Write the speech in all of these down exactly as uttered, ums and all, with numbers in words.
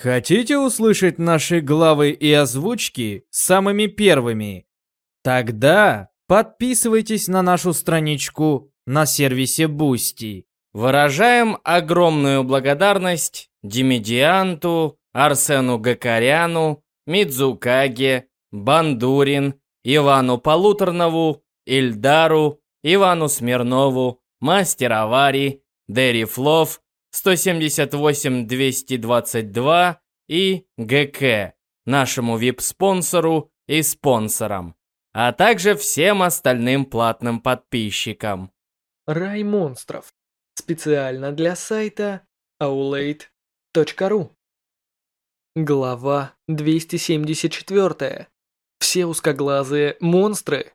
Хотите услышать наши главы и озвучки самыми первыми? Тогда подписывайтесь на нашу страничку на сервисе Boosty. Выражаем огромную благодарность Димедианту, Арсену Гакаряну, Мидзукаге, Бандурин, Ивану Полуторнову, Ильдару, Ивану Смирнову, Мастер Авари, Дэри Флов, сто семьдесят восемь двести двадцать два и ГК, нашему вип-спонсору и спонсорам, а также всем остальным платным подписчикам. Рай монстров. Специально для сайта аулейт точка ру. Глава двести семьдесят четыре. Все узкоглазые монстры.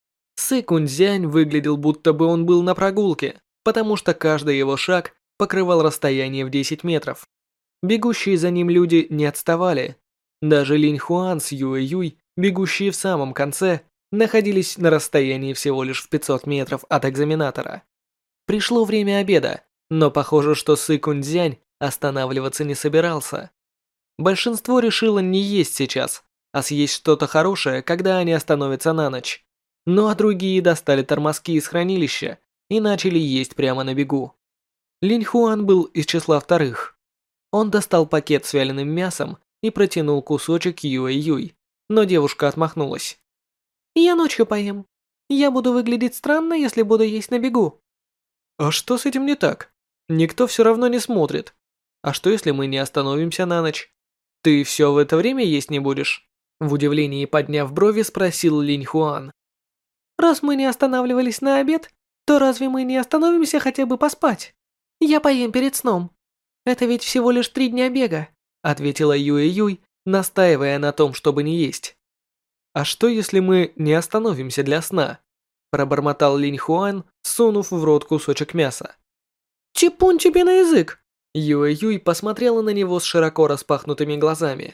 Сы Кунцзянь выглядел, будто бы он был на прогулке, потому что каждый его шаг покрывал расстояние в десять метров. Бегущие за ним люди не отставали. Даже Линь Хуан с Юэ Юй, бегущие в самом конце, находились на расстоянии всего лишь в пятьсот метров от экзаменатора. Пришло время обеда, но похоже, что Сы Кунцзянь останавливаться не собирался. Большинство решило не есть сейчас, а съесть что-то хорошее, когда они остановятся на ночь. Ну а другие достали тормозки из хранилища и начали есть прямо на бегу. Линь Хуан был из числа вторых. Он достал пакет с вяленым мясом и протянул кусочек Юэ Юй, но девушка отмахнулась. «Я ночью поем. Я буду выглядеть странно, если буду есть на бегу». «А что с этим не так? Никто все равно не смотрит. А что если мы не остановимся на ночь? Ты все в это время есть не будешь?» В удивлении подняв брови, спросил Линь Хуан. «Раз мы не останавливались на обед, то разве мы не остановимся хотя бы поспать? Я поем перед сном. Это ведь всего лишь три дня бега», ответила Юэ Юй, настаивая на том, чтобы не есть. «А что если мы не остановимся для сна?» Пробормотал Линь Хуан, сунув в рот кусочек мяса. «Типун тебе на язык!» Юэ Юй посмотрела на него с широко распахнутыми глазами.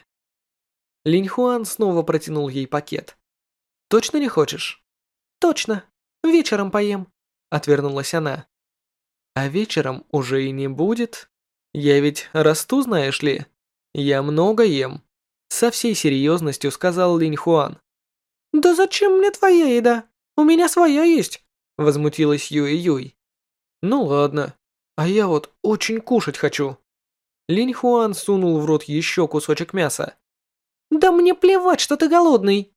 Линь Хуан снова протянул ей пакет. «Точно не хочешь?» «Точно. Вечером поем», — отвернулась она. «А вечером уже и не будет. Я ведь расту, знаешь ли. Я много ем», — со всей серьезностью сказал Линь Хуан. «Да зачем мне твоя еда? У меня своя есть», — возмутилась Юэ Юй. «Ну ладно, а я вот очень кушать хочу». Линь Хуан сунул в рот еще кусочек мяса. «Да мне плевать, что ты голодный!»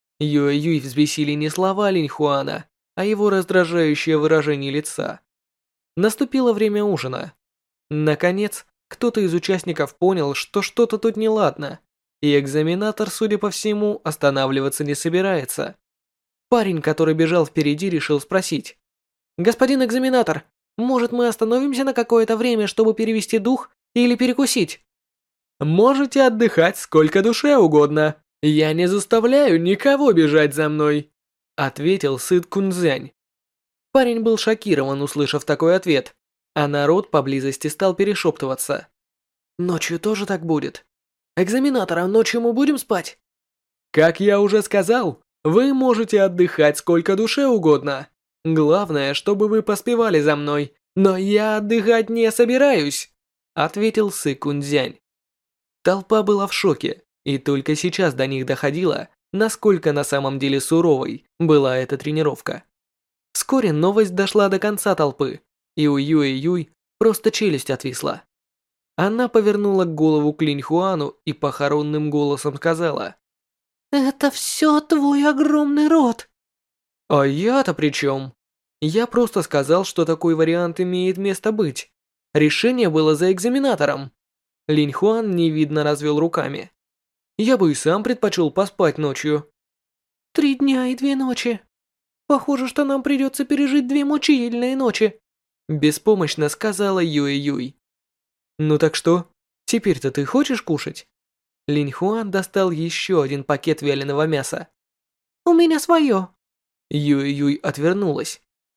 Юэ Юй взбесили не слова Линь Хуана, а его раздражающее выражение лица. Наступило время ужина. Наконец, кто-то из участников понял, что что-то тут неладно, и экзаменатор, судя по всему, останавливаться не собирается. Парень, который бежал впереди, решил спросить. «Господин экзаменатор, может мы остановимся на какое-то время, чтобы перевести дух или перекусить?» «Можете отдыхать сколько душе угодно. Я не заставляю никого бежать за мной», ответил Сы Кунцзянь. Парень был шокирован, услышав такой ответ, а народ поблизости стал перешептываться. «Ночью тоже так будет? Экзаменатор, а ночью мы будем спать?» «Как я уже сказал, вы можете отдыхать сколько душе угодно. Главное, чтобы вы поспевали за мной, но я отдыхать не собираюсь», ответил Сы Кунцзянь. Толпа была в шоке, и только сейчас до них доходило, насколько на самом деле суровой была эта тренировка. Вскоре новость дошла до конца толпы, и у Юэ Юй просто челюсть отвисла. Она повернула голову к Линь Хуану и похоронным голосом сказала: «Это все твой огромный рот». «А я-то при чем? Я просто сказал, что такой вариант имеет место быть. Решение было за экзаменатором». Линь Хуан невидно развел руками. «Я бы и сам предпочел поспать ночью». «Три дня и две ночи. Похоже, что нам придется пережить две мучительные ночи», беспомощно сказала Юэ Юй. «Ну так что, теперь-то ты хочешь кушать?» Линь Хуан достал еще один пакет вяленого мяса. «У меня свое». Юэ Юй отвернулась.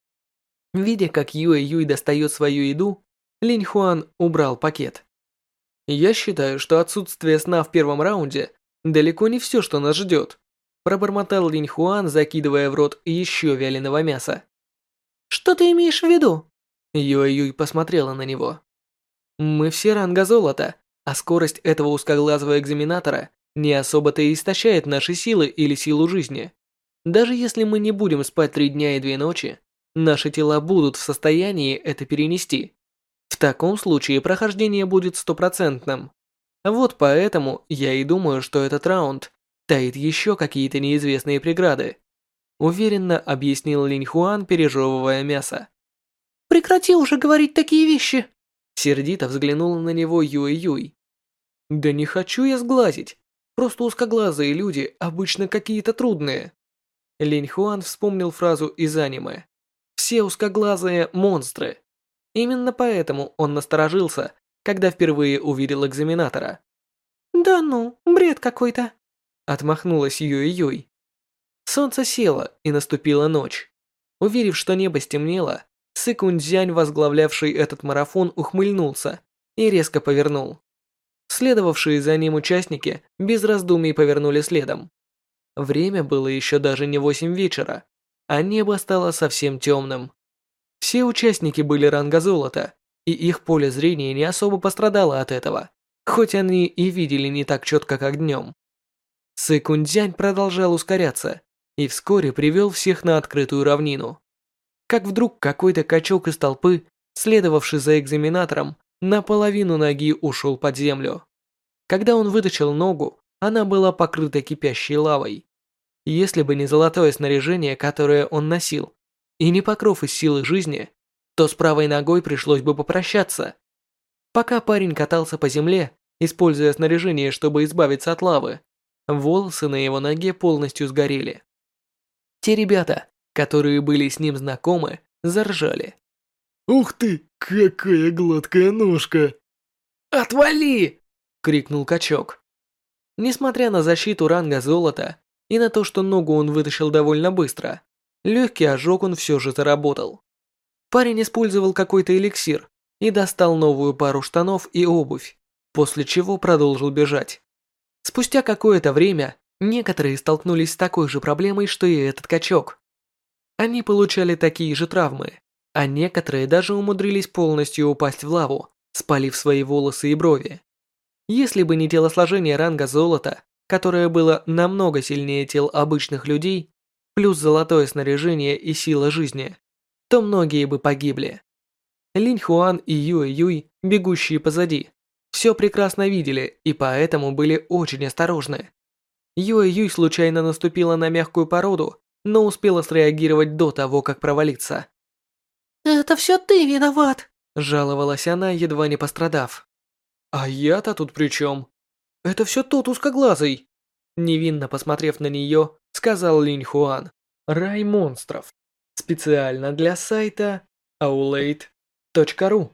Видя, как Юэ Юй достает свою еду, Линь Хуан убрал пакет. «Я считаю, что отсутствие сна в первом раунде далеко не все, что нас ждет», пробормотал Линь Хуан, закидывая в рот еще вяленого мяса. «Что ты имеешь в виду?» Юэ Юй посмотрела на него. «Мы все ранга золота, А скорость этого узкоглазого экзаменатора не особо-то и истощает наши силы или силу жизни. Даже если мы не будем спать три дня и две ночи, наши тела будут в состоянии это перенести. В таком случае прохождение будет стопроцентным. Вот поэтому я и думаю, что этот раунд таит еще какие-то неизвестные преграды. Уверенно объяснил Линь Хуан, пережевывая мясо. Прекрати уже говорить такие вещи. Сердито взглянула на него Юй-Юй. Да не хочу я сглазить. Просто узкоглазые люди обычно какие-то трудные. Линь Хуан вспомнил фразу из аниме. Все узкоглазые монстры. Именно поэтому он насторожился, когда впервые увидел экзаменатора. Да ну, бред какой-то. Отмахнулась Юй-Юй. Солнце село, и наступила ночь. Уверив, что небо стемнело, Сы Кунцзянь, возглавлявший этот марафон, ухмыльнулся и резко повернул. Следовавшие за ним участники без раздумий повернули следом. Время было еще даже не восемь вечера, а небо стало совсем темным. Все участники были ранга золота, и их поле зрения не особо пострадало от этого, хоть они и видели не так четко, как днем. Сы Кунцзянь продолжал ускоряться и вскоре привел всех на открытую равнину. Как вдруг какой-то качок из толпы, следовавший за экзаменатором, наполовину ноги ушел под землю. Когда он вытащил ногу, она была покрыта кипящей лавой. Если бы не золотое снаряжение, которое он носил, и не покров из силы жизни, то с правой ногой пришлось бы попрощаться. Пока парень катался по земле, используя снаряжение, чтобы избавиться от лавы, волосы на его ноге полностью сгорели. Те ребята, которые были с ним знакомы, заржали. «Ух ты, какая гладкая ножка!» «Отвали!» — крикнул качок. Несмотря на защиту ранга золота и на то, что ногу он вытащил довольно быстро, легкий ожог он все же заработал. Парень использовал какой-то эликсир и достал новую пару штанов и обувь, после чего продолжил бежать. Спустя какое-то время некоторые столкнулись с такой же проблемой, что и этот качок. Они получали такие же травмы, а некоторые даже умудрились полностью упасть в лаву, спалив свои волосы и брови. Если бы не телосложение ранга золота, которое было намного сильнее тел обычных людей, плюс золотое снаряжение и сила жизни, то многие бы погибли. Линь Хуан и Юй-Юй, бегущие позади, все прекрасно видели и поэтому были очень осторожны. Юй-Юй случайно наступила на мягкую породу, но успела среагировать до того, как провалиться. Это все ты виноват. Жаловалась она, едва не пострадав. А я-то тут при чем? Это все тот узкоглазый. Невинно посмотрев на нее, сказал Линь Хуан. Рай монстров. Специально для сайта аулейт точка ру.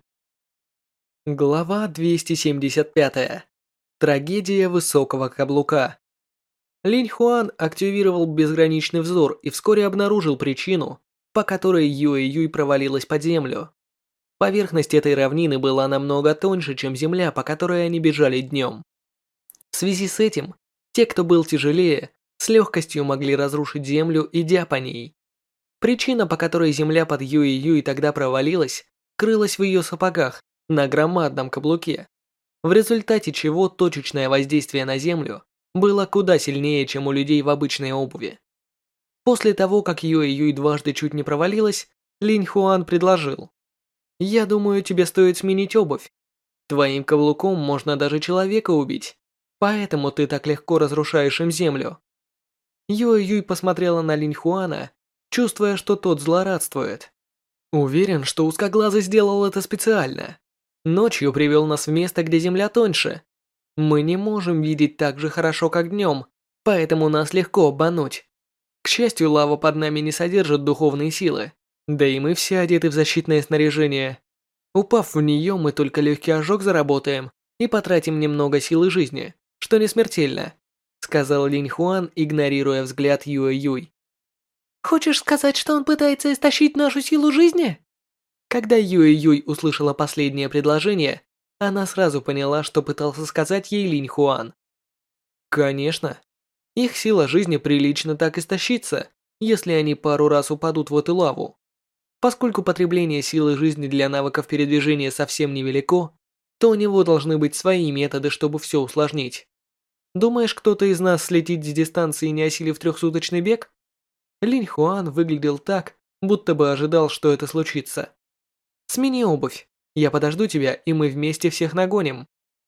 Глава двести семьдесят пять. Трагедия высокого каблука. Линь Хуан активировал безграничный взор и вскоре обнаружил причину, по которой Юй-Юй провалилась под землю. Поверхность этой равнины была намного тоньше, чем земля, по которой они бежали днем. В связи с этим, те, кто был тяжелее, с легкостью могли разрушить землю, идя по ней. Причина, по которой земля под Юй-Юй тогда провалилась, крылась в ее сапогах на громадном каблуке, в результате чего точечное воздействие на землю было куда сильнее, чем у людей в обычной обуви. После того, как Юй-Юй дважды чуть не провалилась, Линь Хуан предложил. «Я думаю, тебе стоит сменить обувь. Твоим каблуком можно даже человека убить, поэтому ты так легко разрушаешь им землю». Юй-Юй посмотрела на Линь Хуана, чувствуя, что тот злорадствует. Уверен, что узкоглазый сделал это специально. Ночью привел нас в место, где земля тоньше. Мы не можем видеть так же хорошо, как днем, поэтому нас легко обмануть. К счастью, лава под нами не содержит духовные силы, да и мы все одеты в защитное снаряжение. Упав в нее, мы только легкий ожог заработаем и потратим немного силы жизни, что не смертельно, сказал Линь Хуан, игнорируя взгляд Юй-Юй. Хочешь сказать, что он пытается истощить нашу силу жизни? Когда Юй-Юй услышала последнее предложение, она сразу поняла, что пытался сказать ей Линь Хуан. Конечно. Их сила жизни прилично так истощится, если они пару раз упадут в эту лаву. Поскольку потребление силы жизни для навыков передвижения совсем невелико, то у него должны быть свои методы, чтобы все усложнить. Думаешь, кто-то из нас слетит с дистанции, не осилив трехсуточный бег? Линь Хуан выглядел так, будто бы ожидал, что это случится. Смени обувь. Я подожду тебя, и мы вместе всех нагоним.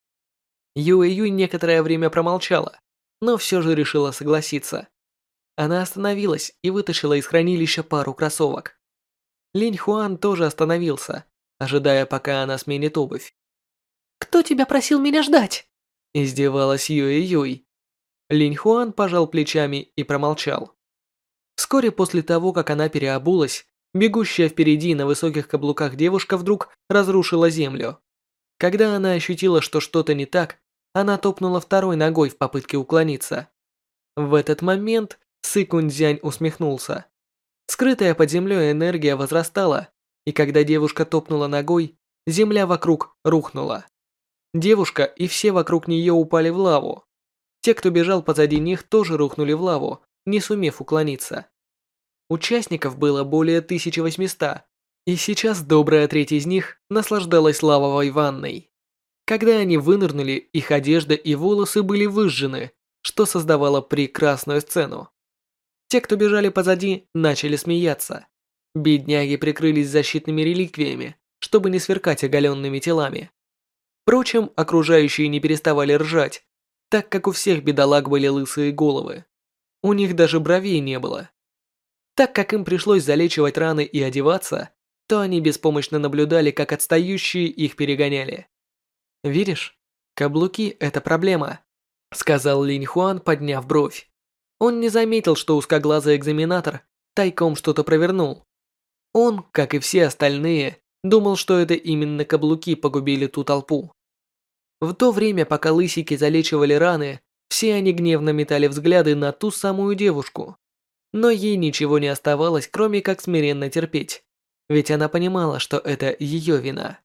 Юэ Юй некоторое время промолчала, но все же решила согласиться. Она остановилась и вытащила из хранилища пару кроссовок. Линь Хуан тоже остановился, ожидая, пока она сменит обувь. «Кто тебя просил меня ждать?» Издевалась Юэ Юй. Линь Хуан пожал плечами и промолчал. Вскоре после того, как она переобулась, бегущая впереди на высоких каблуках девушка вдруг разрушила землю. Когда она ощутила, что что-то не так, она топнула второй ногой в попытке уклониться. В этот момент Сы Кунцзянь усмехнулся. Скрытая под землей энергия возрастала, и когда девушка топнула ногой, земля вокруг рухнула. Девушка и все вокруг нее упали в лаву. Те, кто бежал позади них, тоже рухнули в лаву, не сумев уклониться. Участников было более тысячи восьмисот, и сейчас добрая треть из них наслаждалась лавовой ванной. Когда они вынырнули, их одежда и волосы были выжжены, что создавало прекрасную сцену. Те, кто бежали позади, начали смеяться. Бедняги прикрылись защитными реликвиями, чтобы не сверкать оголенными телами. Впрочем, окружающие не переставали ржать, так как у всех бедолаг были лысые головы. У них даже бровей не было. Так как им пришлось залечивать раны и одеваться, то они беспомощно наблюдали, как отстающие их перегоняли. «Видишь, каблуки – это проблема», – сказал Линь Хуан, подняв бровь. Он не заметил, что узкоглазый экзаменатор тайком что-то провернул. Он, как и все остальные, думал, что это именно каблуки погубили ту толпу. В то время, пока лысики залечивали раны, все они гневно метали взгляды на ту самую девушку. Но ей ничего не оставалось, кроме как смиренно терпеть, ведь она понимала, что это ее вина.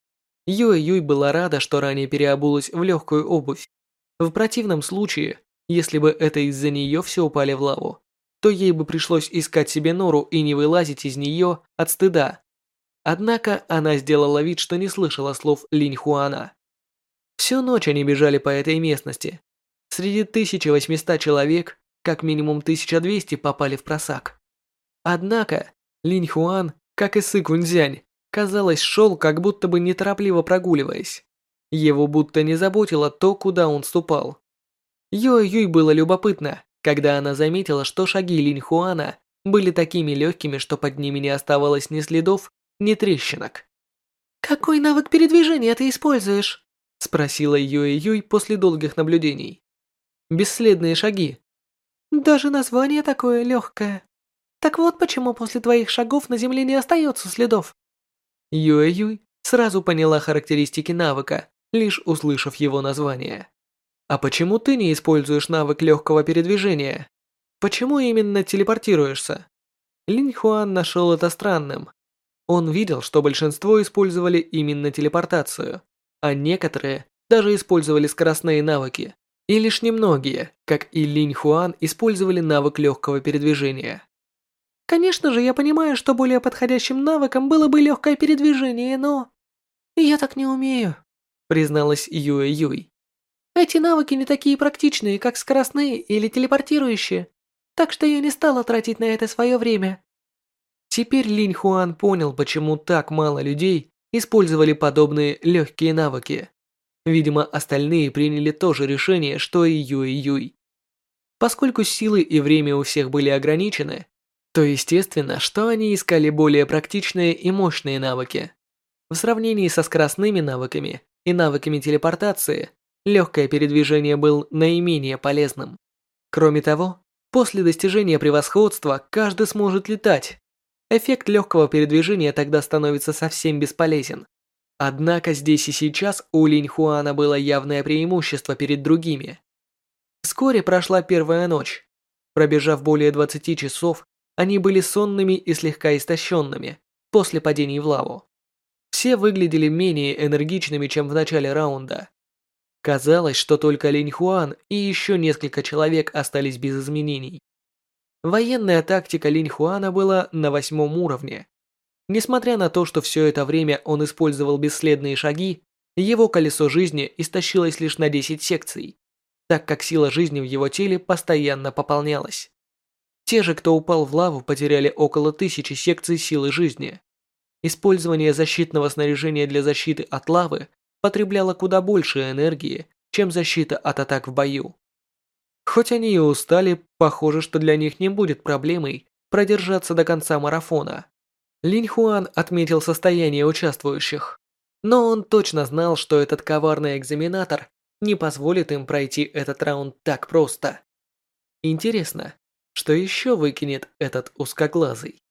Юэ Юй была рада, что ранее переобулась в легкую обувь. В противном случае, если бы это из-за нее все упали в лаву, то ей бы пришлось искать себе нору и не вылазить из нее от стыда. Однако она сделала вид, что не слышала слов Линь Хуана. Всю ночь они бежали по этой местности. Среди тысячи восьмисот человек, как минимум тысяча двести попали в просак. Однако, Линь Хуан, как и Сы Кунцзянь, казалось, шел, как будто бы неторопливо прогуливаясь. Его будто не заботило то, куда он ступал. Юэ Юй было любопытно, когда она заметила, что шаги Линь Хуана были такими легкими, что под ними не оставалось ни следов, ни трещинок. «Какой навык передвижения ты используешь?» – спросила Юэ Юй после долгих наблюдений. «Бесследные шаги». «Даже название такое легкое. Так вот почему после твоих шагов на земле не остается следов». Юэ Юй сразу поняла характеристики навыка, лишь услышав его название. «А почему ты не используешь навык легкого передвижения? Почему именно телепортируешься?» Линь Хуан нашел это странным. Он видел, что большинство использовали именно телепортацию, а некоторые даже использовали скоростные навыки, и лишь немногие, как и Линь Хуан, использовали навык легкого передвижения. «Конечно же, я понимаю, что более подходящим навыком было бы легкое передвижение, но... я так не умею», призналась Юэ Юй. «Эти навыки не такие практичные, как скоростные или телепортирующие, так что я не стала тратить на это свое время». Теперь Линь Хуан понял, почему так мало людей использовали подобные легкие навыки. Видимо, остальные приняли то же решение, что и Юэ Юй. Поскольку силы и время у всех были ограничены, то естественно, что они искали более практичные и мощные навыки. В сравнении со скоростными навыками и навыками телепортации, легкое передвижение было наименее полезным. Кроме того, после достижения превосходства каждый сможет летать. Эффект легкого передвижения тогда становится совсем бесполезен. Однако здесь и сейчас у Линь Хуана было явное преимущество перед другими. Вскоре прошла первая ночь. Пробежав более двадцати часов, они были сонными и слегка истощенными после падений в лаву. Все выглядели менее энергичными, чем в начале раунда. Казалось, что только Линь Хуан и еще несколько человек остались без изменений. Военная тактика Линь Хуана была на восьмом уровне. Несмотря на то, что все это время он использовал бесследные шаги, Его колесо жизни истощилось лишь на десять секций, так как сила жизни в его теле постоянно пополнялась. Те же, кто упал в лаву, потеряли около тысячи секций силы жизни. Использование защитного снаряжения для защиты от лавы потребляло куда больше энергии, чем защита от атак в бою. Хоть они и устали, похоже, что для них не будет проблемой продержаться до конца марафона. Линь Хуан отметил состояние участвующих, но он точно знал, что этот коварный экзаменатор не позволит им пройти этот раунд так просто. Интересно, что еще выкинет этот узкоглазый?